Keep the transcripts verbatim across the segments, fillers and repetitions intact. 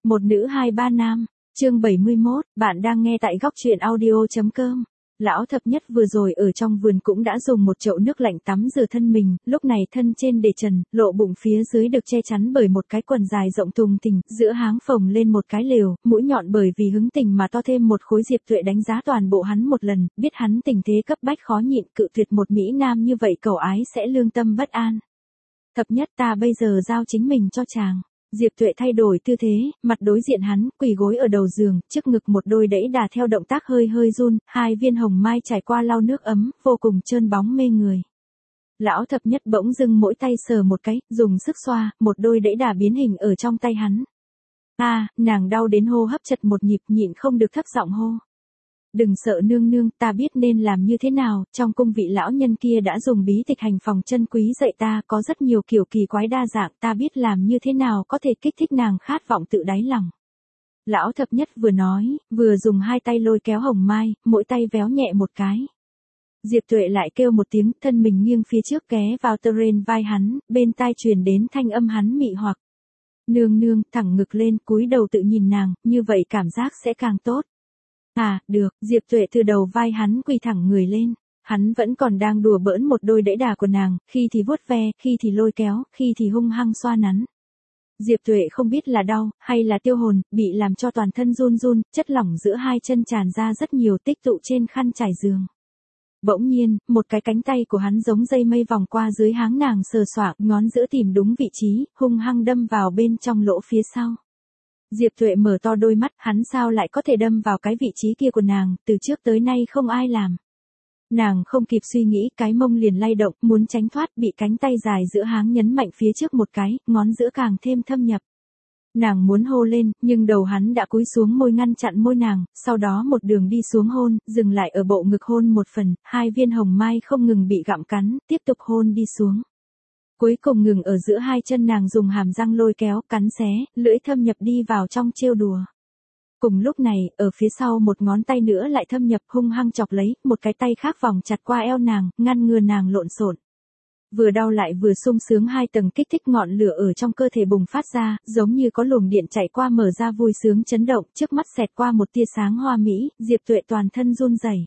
Một nữ hai ba nam, chương bảy mươi mốt, bạn đang nghe tại góc truyện audio.com. Lão thập nhất vừa rồi ở trong vườn cũng đã dùng một chậu nước lạnh tắm rửa thân mình, lúc này thân trên để trần, lộ bụng phía dưới được che chắn bởi một cái quần dài rộng thùng thình, giữa háng phồng lên một cái lều, mũi nhọn bởi vì hứng tình mà to thêm một khối. Diệp Tuệ đánh giá toàn bộ hắn một lần, biết hắn tình thế cấp bách khó nhịn, cự tuyệt một mỹ nam như vậy cẩu ái sẽ lương tâm bất an. Thập nhất, ta bây giờ giao chính mình cho chàng. Diệp Tuệ thay đổi tư thế, mặt đối diện hắn, quỳ gối ở đầu giường, trước ngực một đôi đẫy đà theo động tác hơi hơi run, hai viên hồng mai trải qua lau nước ấm, vô cùng trơn bóng mê người. Lão thập nhất bỗng dưng mỗi tay sờ một cái, dùng sức xoa, một đôi đẫy đà biến hình ở trong tay hắn. A, à, nàng đau đến hô hấp chật một nhịp, nhịn không được thấp giọng hô. Đừng sợ nương nương, ta biết nên làm như thế nào, trong cung vị lão nhân kia đã dùng bí tịch hành phòng chân quý dạy ta, có rất nhiều kiểu kỳ quái đa dạng, ta biết làm như thế nào có thể kích thích nàng khát vọng tự đáy lòng. Lão thập nhất vừa nói, vừa dùng hai tay lôi kéo hồng mai, mỗi tay véo nhẹ một cái. Diệp Tuệ lại kêu một tiếng, thân mình nghiêng phía trước ghé vào tơ rên vai hắn, bên tai truyền đến thanh âm hắn mị hoặc. Nương nương, thẳng ngực lên, cúi đầu tự nhìn nàng, như vậy cảm giác sẽ càng tốt. À, được, Diệp Tuệ từ đầu vai hắn quỳ thẳng người lên, hắn vẫn còn đang đùa bỡn một đôi đẫy đà của nàng, khi thì vuốt ve, khi thì lôi kéo, khi thì hung hăng xoa nắn. Diệp Tuệ không biết là đau, hay là tiêu hồn, bị làm cho toàn thân run run, chất lỏng giữa hai chân tràn ra rất nhiều tích tụ trên khăn trải giường. Bỗng nhiên, một cái cánh tay của hắn giống dây mây vòng qua dưới háng nàng sờ soạng, ngón giữa tìm đúng vị trí, hung hăng đâm vào bên trong lỗ phía sau. Diệp Tuệ mở to đôi mắt, hắn sao lại có thể đâm vào cái vị trí kia của nàng, từ trước tới nay không ai làm. Nàng không kịp suy nghĩ, cái mông liền lay động, muốn tránh thoát, bị cánh tay dài giữa háng nhấn mạnh phía trước một cái, ngón giữa càng thêm thâm nhập. Nàng muốn hô lên, nhưng đầu hắn đã cúi xuống môi ngăn chặn môi nàng, sau đó một đường đi xuống hôn, dừng lại ở bộ ngực hôn một phần, hai viên hồng mai không ngừng bị gặm cắn, tiếp tục hôn đi xuống. Cuối cùng ngừng ở giữa hai chân nàng, dùng hàm răng lôi kéo, cắn xé, lưỡi thâm nhập đi vào trong trêu đùa. Cùng lúc này, ở phía sau một ngón tay nữa lại thâm nhập hung hăng chọc lấy, một cái tay khác vòng chặt qua eo nàng, ngăn ngừa nàng lộn xộn. Vừa đau lại vừa sung sướng, hai tầng kích thích ngọn lửa ở trong cơ thể bùng phát ra, giống như có luồng điện chạy qua mở ra, vui sướng chấn động, trước mắt xẹt qua một tia sáng hoa mỹ, Diệp Tuệ toàn thân run rẩy.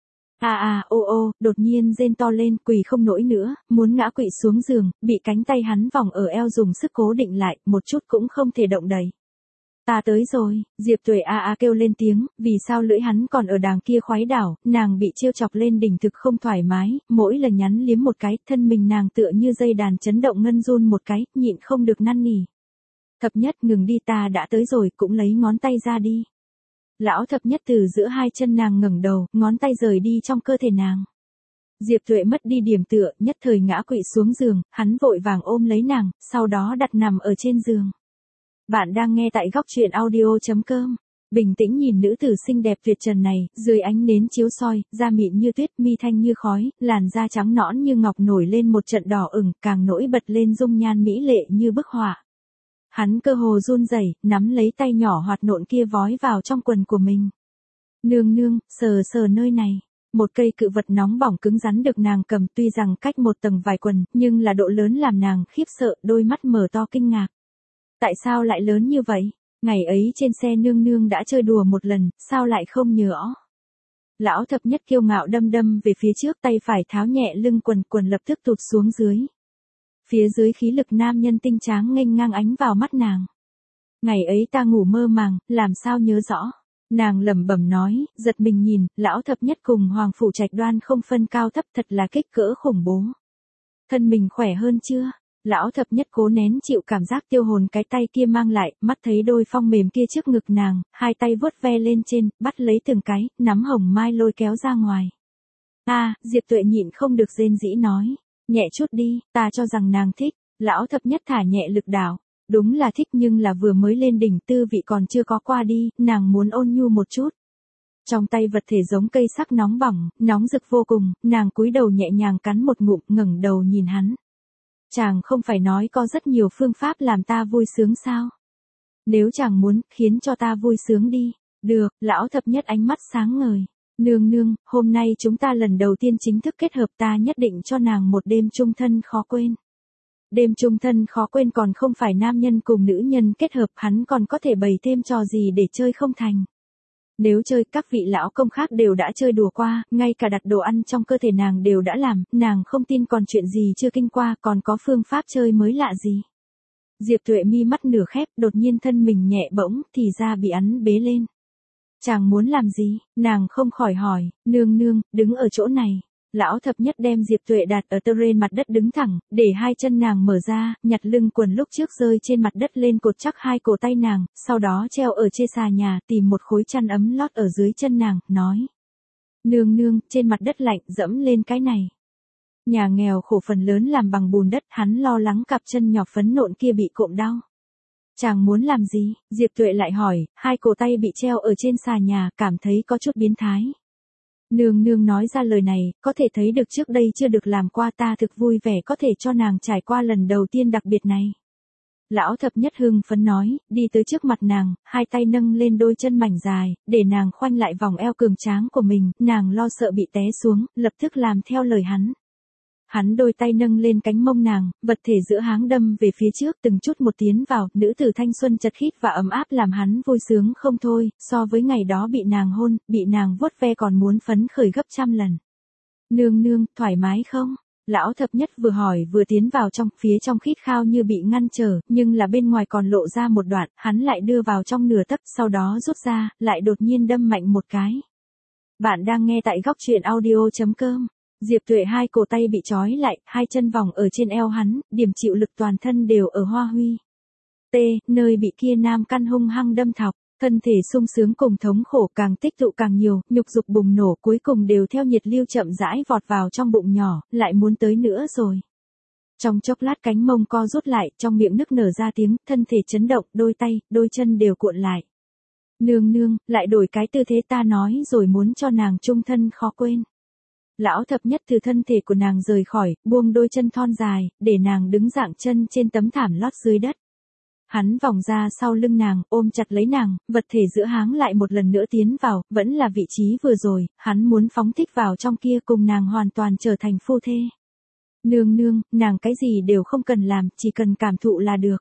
À à, ô ô, đột nhiên rên to lên, quỳ không nổi nữa, muốn ngã quỵ xuống giường, bị cánh tay hắn vòng ở eo dùng sức cố định lại, một chút cũng không thể động đậy. Ta tới rồi, Diệp Tuệ a a kêu lên tiếng, vì sao lưỡi hắn còn ở đàng kia khoái đảo, nàng bị trêu chọc lên đỉnh thực không thoải mái, mỗi lần nhắn liếm một cái, thân mình nàng tựa như dây đàn chấn động ngân run một cái, nhịn không được năn nỉ. Thập nhất, ngừng đi, ta đã tới rồi, cũng lấy ngón tay ra đi. Lão thập nhất từ giữa hai chân nàng ngẩng đầu, ngón tay rời đi trong cơ thể nàng. Diệp Tuệ mất đi điểm tựa, nhất thời ngã quỵ xuống giường, hắn vội vàng ôm lấy nàng, sau đó đặt nằm ở trên giường. Bạn đang nghe tại góc truyện audio.com. Bình tĩnh nhìn nữ tử xinh đẹp tuyệt trần này, dưới ánh nến chiếu soi, da mịn như tuyết, mi thanh như khói, làn da trắng nõn như ngọc nổi lên một trận đỏ ửng, càng nổi bật lên dung nhan mỹ lệ như bức họa. Hắn cơ hồ run rẩy, nắm lấy tay nhỏ hoạt nộn kia vói vào trong quần của mình. Nương nương, sờ sờ nơi này. Một cây cự vật nóng bỏng cứng rắn được nàng cầm, tuy rằng cách một tầng vài quần, nhưng là độ lớn làm nàng khiếp sợ, đôi mắt mở to kinh ngạc. Tại sao lại lớn như vậy? Ngày ấy trên xe nương nương đã chơi đùa một lần, sao lại không nhớ? Lão thập nhất kiêu ngạo đâm đâm về phía trước, tay phải tháo nhẹ lưng quần, quần lập tức tụt xuống dưới. Phía dưới khí lực nam nhân tinh tráng nghênh ngang ánh vào mắt nàng. Ngày ấy ta ngủ mơ màng, làm sao nhớ rõ? Nàng lẩm bẩm nói, giật mình nhìn, lão thập nhất cùng hoàng phủ trạch đoan không phân cao thấp, thật là kích cỡ khủng bố. Thân mình khỏe hơn chưa? Lão thập nhất cố nén chịu cảm giác tiêu hồn cái tay kia mang lại, mắt thấy đôi phong mềm kia trước ngực nàng, hai tay vuốt ve lên trên, bắt lấy từng cái, nắm hồng mai lôi kéo ra ngoài. A, à, Diệp Tuệ nhịn không được rên rỉ nói, nhẹ chút đi, ta cho rằng nàng thích. Lão thập nhất thả nhẹ lực đảo, đúng là thích, nhưng là vừa mới lên đỉnh, tư vị còn chưa có qua đi, nàng muốn ôn nhu một chút. Trong tay vật thể giống cây sắc nóng bỏng, nóng rực vô cùng, nàng cúi đầu nhẹ nhàng cắn một ngụm, ngẩng đầu nhìn hắn. Chàng không phải nói có rất nhiều phương pháp làm ta vui sướng sao? Nếu chàng muốn, khiến cho ta vui sướng đi. Được, lão thập nhất ánh mắt sáng ngời. Nương nương, hôm nay chúng ta lần đầu tiên chính thức kết hợp, ta nhất định cho nàng một đêm chung thân khó quên. Đêm chung thân khó quên còn không phải nam nhân cùng nữ nhân kết hợp, hắn còn có thể bày thêm trò gì để chơi không thành. Nếu chơi, các vị lão công khác đều đã chơi đùa qua, ngay cả đặt đồ ăn trong cơ thể nàng đều đã làm, nàng không tin còn chuyện gì chưa kinh qua, còn có phương pháp chơi mới lạ gì. Diệp Tuệ mi mắt nửa khép, đột nhiên thân mình nhẹ bỗng, thì ra bị hắn bế lên. Chàng muốn làm gì? Nàng không khỏi hỏi, nương nương, đứng ở chỗ này. Lão thập nhất đem Diệp Tuệ đặt ở tơ rên mặt đất đứng thẳng, để hai chân nàng mở ra, nhặt lưng quần lúc trước rơi trên mặt đất lên cột chắc hai cổ tay nàng, sau đó treo ở trên xà nhà, tìm một khối chăn ấm lót ở dưới chân nàng, nói. Nương nương, trên mặt đất lạnh, dẫm lên cái này. Nhà nghèo khổ phần lớn làm bằng bùn đất, hắn lo lắng cặp chân nhỏ phấn nộn kia bị cộm đau. Chàng muốn làm gì? Diệp Tuệ lại hỏi, hai cổ tay bị treo ở trên xà nhà, cảm thấy có chút biến thái. Nương nương nói ra lời này, có thể thấy được trước đây chưa được làm qua, ta thực vui vẻ có thể cho nàng trải qua lần đầu tiên đặc biệt này. Lão thập nhất hưng phấn nói, đi tới trước mặt nàng, hai tay nâng lên đôi chân mảnh dài, để nàng khoanh lại vòng eo cường tráng của mình, nàng lo sợ bị té xuống, lập tức làm theo lời hắn. Hắn đôi tay nâng lên cánh mông nàng, vật thể giữa háng đâm về phía trước từng chút một tiến vào, nữ tử thanh xuân chật khít và ấm áp làm hắn vui sướng không thôi, so với ngày đó bị nàng hôn, bị nàng vuốt ve còn muốn phấn khởi gấp trăm lần. Nương nương, thoải mái không? Lão thập nhất vừa hỏi vừa tiến vào trong, phía trong khít khao như bị ngăn trở, nhưng là bên ngoài còn lộ ra một đoạn, hắn lại đưa vào trong nửa tấc, sau đó rút ra, lại đột nhiên đâm mạnh một cái. Bạn đang nghe tại góc truyện audio chấm com. Diệp Tuệ hai cổ tay bị trói lại, hai chân vòng ở trên eo hắn, điểm chịu lực toàn thân đều ở hoa huy. T, nơi bị kia nam căn hung hăng đâm thọc, thân thể sung sướng cùng thống khổ càng tích tụ càng nhiều, nhục dục bùng nổ cuối cùng đều theo nhiệt lưu chậm rãi vọt vào trong bụng nhỏ, lại muốn tới nữa rồi. Trong chốc lát cánh mông co rút lại, trong miệng nức nở ra tiếng, thân thể chấn động, đôi tay, đôi chân đều cuộn lại. Nương nương, lại đổi cái tư thế ta nói rồi muốn cho nàng chung thân khó quên. Lão thập nhất từ thân thể của nàng rời khỏi, buông đôi chân thon dài, để nàng đứng dạng chân trên tấm thảm lót dưới đất. Hắn vòng ra sau lưng nàng, ôm chặt lấy nàng, vật thể giữa háng lại một lần nữa tiến vào, vẫn là vị trí vừa rồi, hắn muốn phóng thích vào trong kia cùng nàng hoàn toàn trở thành phu thê. Nương nương, nàng cái gì đều không cần làm, chỉ cần cảm thụ là được.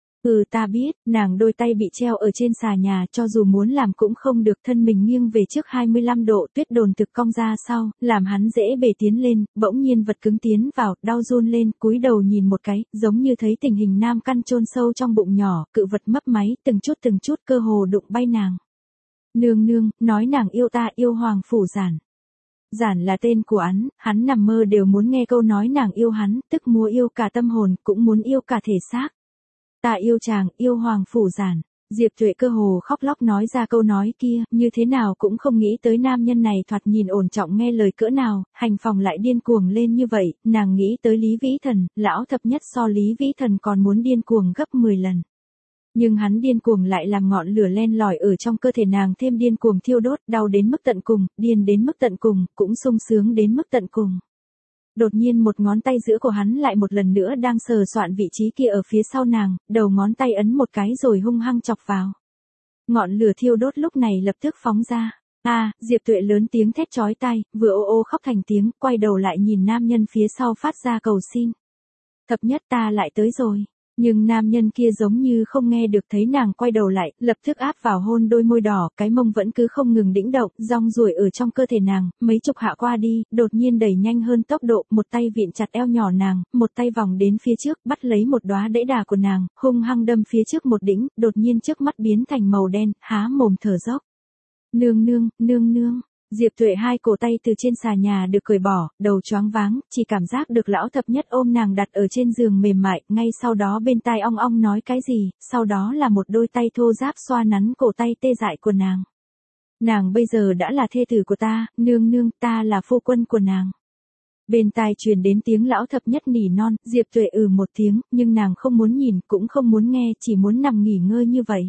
Ừ ta biết, nàng đôi tay bị treo ở trên xà nhà, cho dù muốn làm cũng không được, thân mình nghiêng về trước hai mươi lăm độ, tuyết đồn thực cong ra sau, làm hắn dễ bề tiến lên, bỗng nhiên vật cứng tiến vào, đau run lên, cúi đầu nhìn một cái, giống như thấy tình hình nam căn chôn sâu trong bụng nhỏ, cự vật mấp máy, từng chút từng chút cơ hồ đụng bay nàng. Nương nương, nói nàng yêu ta, yêu Hoàng Phủ Giản. Giản là tên của hắn, hắn nằm mơ đều muốn nghe câu nói nàng yêu hắn, tức mua yêu cả tâm hồn, cũng muốn yêu cả thể xác. Ta yêu chàng, yêu Hoàng Phủ Giản. Diệp Tuệ cơ hồ khóc lóc nói ra câu nói kia, như thế nào cũng không nghĩ tới nam nhân này thoạt nhìn ổn trọng nghe lời cỡ nào, hành phòng lại điên cuồng lên như vậy, nàng nghĩ tới Lý Vĩ Thần, lão thập nhất so Lý Vĩ Thần còn muốn điên cuồng gấp mười lần. Nhưng hắn điên cuồng lại làm ngọn lửa len lỏi ở trong cơ thể nàng thêm điên cuồng thiêu đốt, đau đến mức tận cùng, điên đến mức tận cùng, cũng sung sướng đến mức tận cùng. Đột nhiên một ngón tay giữa của hắn lại một lần nữa đang sờ soạn vị trí kia ở phía sau nàng, đầu ngón tay ấn một cái rồi hung hăng chọc vào. Ngọn lửa thiêu đốt lúc này lập tức phóng ra. A, à, Diệp Tuệ lớn tiếng thét chói tai, vừa ô ô khóc thành tiếng, quay đầu lại nhìn nam nhân phía sau phát ra cầu xin. Thập nhất ta lại tới rồi. Nhưng nam nhân kia giống như không nghe được, thấy nàng quay đầu lại, lập tức áp vào hôn đôi môi đỏ, cái mông vẫn cứ không ngừng đĩnh động, rong ruổi ở trong cơ thể nàng, mấy chục hạ qua đi, đột nhiên đẩy nhanh hơn tốc độ, một tay vịn chặt eo nhỏ nàng, một tay vòng đến phía trước, bắt lấy một đóa đẫy đà của nàng, hung hăng đâm phía trước một đĩnh, đột nhiên trước mắt biến thành màu đen, há mồm thở dốc. Nương nương, nương nương. Diệp Tuệ hai cổ tay từ trên xà nhà được cởi bỏ, đầu choáng váng, chỉ cảm giác được lão thập nhất ôm nàng đặt ở trên giường mềm mại, ngay sau đó bên tai ong ong nói cái gì, sau đó là một đôi tay thô ráp xoa nắn cổ tay tê dại của nàng. Nàng bây giờ đã là thê tử của ta, nương nương, ta là phu quân của nàng. Bên tai truyền đến tiếng lão thập nhất nỉ non, Diệp Tuệ ừ một tiếng, nhưng nàng không muốn nhìn, cũng không muốn nghe, chỉ muốn nằm nghỉ ngơi như vậy.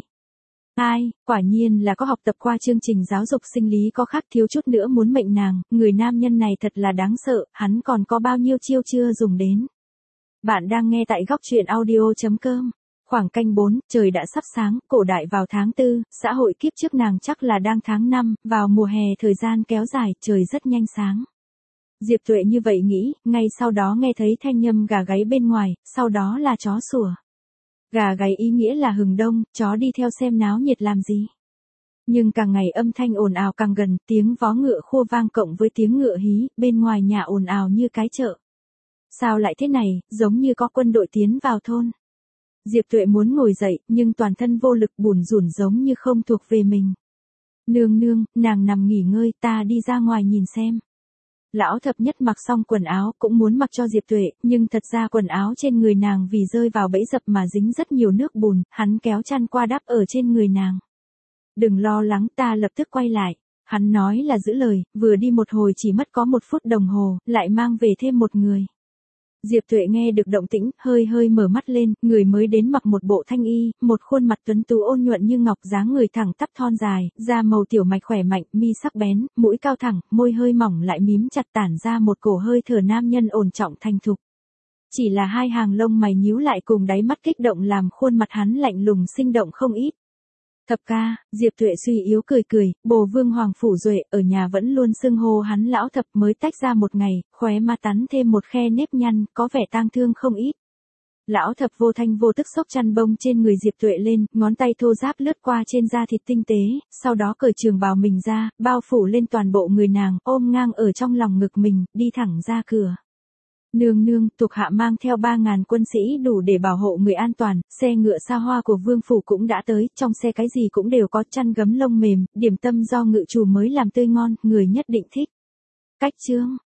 Ai, quả nhiên là có học tập qua chương trình giáo dục sinh lý có khác, thiếu chút nữa muốn mệnh nàng, người nam nhân này thật là đáng sợ, hắn còn có bao nhiêu chiêu chưa dùng đến. Bạn đang nghe tại góc truyện audio chấm com. Khoảng canh bốn, trời đã sắp sáng, cổ đại vào tháng tư, xã hội kiếp trước nàng chắc là đang tháng năm, vào mùa hè thời gian kéo dài, trời rất nhanh sáng. Diệp Tuệ như vậy nghĩ, ngay sau đó nghe thấy thanh âm gà gáy bên ngoài, sau đó là chó sủa. Gà gáy ý nghĩa là hừng đông, chó đi theo xem náo nhiệt làm gì. Nhưng càng ngày âm thanh ồn ào càng gần, tiếng vó ngựa khua vang cộng với tiếng ngựa hí, bên ngoài nhà ồn ào như cái chợ. Sao lại thế này, giống như có quân đội tiến vào thôn. Diệp Tuệ muốn ngồi dậy, nhưng toàn thân vô lực bủn rủn giống như không thuộc về mình. Nương nương, nàng nằm nghỉ ngơi, ta đi ra ngoài nhìn xem. Lão thập nhất mặc xong quần áo cũng muốn mặc cho Diệp Tuệ, nhưng thật ra quần áo trên người nàng vì rơi vào bẫy dập mà dính rất nhiều nước bùn, hắn kéo chăn qua đắp ở trên người nàng. Đừng lo lắng, ta lập tức quay lại. Hắn nói là giữ lời, vừa đi một hồi chỉ mất có một phút đồng hồ, lại mang về thêm một người. Diệp Tuệ nghe được động tĩnh, hơi hơi mở mắt lên, người mới đến mặc một bộ thanh y, một khuôn mặt tuấn tú ôn nhuận như ngọc, dáng người thẳng tắp thon dài, da màu tiểu mạch khỏe mạnh, mi sắc bén, mũi cao thẳng, môi hơi mỏng lại mím chặt tản ra một cổ hơi thở nam nhân ổn trọng thành thục. Chỉ là hai hàng lông mày nhíu lại cùng đáy mắt kích động làm khuôn mặt hắn lạnh lùng sinh động không ít. Thập ca, Diệp Tuệ suy yếu cười cười, bồ vương hoàng phủ duệ ở nhà vẫn luôn xưng hô hắn lão thập, mới tách ra một ngày, khóe ma tắn thêm một khe nếp nhăn, có vẻ tang thương không ít. Lão thập vô thanh vô tức xốc chăn bông trên người Diệp Tuệ lên, ngón tay thô ráp lướt qua trên da thịt tinh tế, sau đó cởi trường bào mình ra, bao phủ lên toàn bộ người nàng, ôm ngang ở trong lòng ngực mình, đi thẳng ra cửa. Nương nương, thuộc hạ mang theo ba ngàn quân sĩ đủ để bảo hộ người an toàn, xe ngựa xa hoa của vương phủ cũng đã tới, trong xe cái gì cũng đều có, chăn gấm lông mềm, điểm tâm do ngự chủ mới làm tươi ngon, người nhất định thích. Cách chương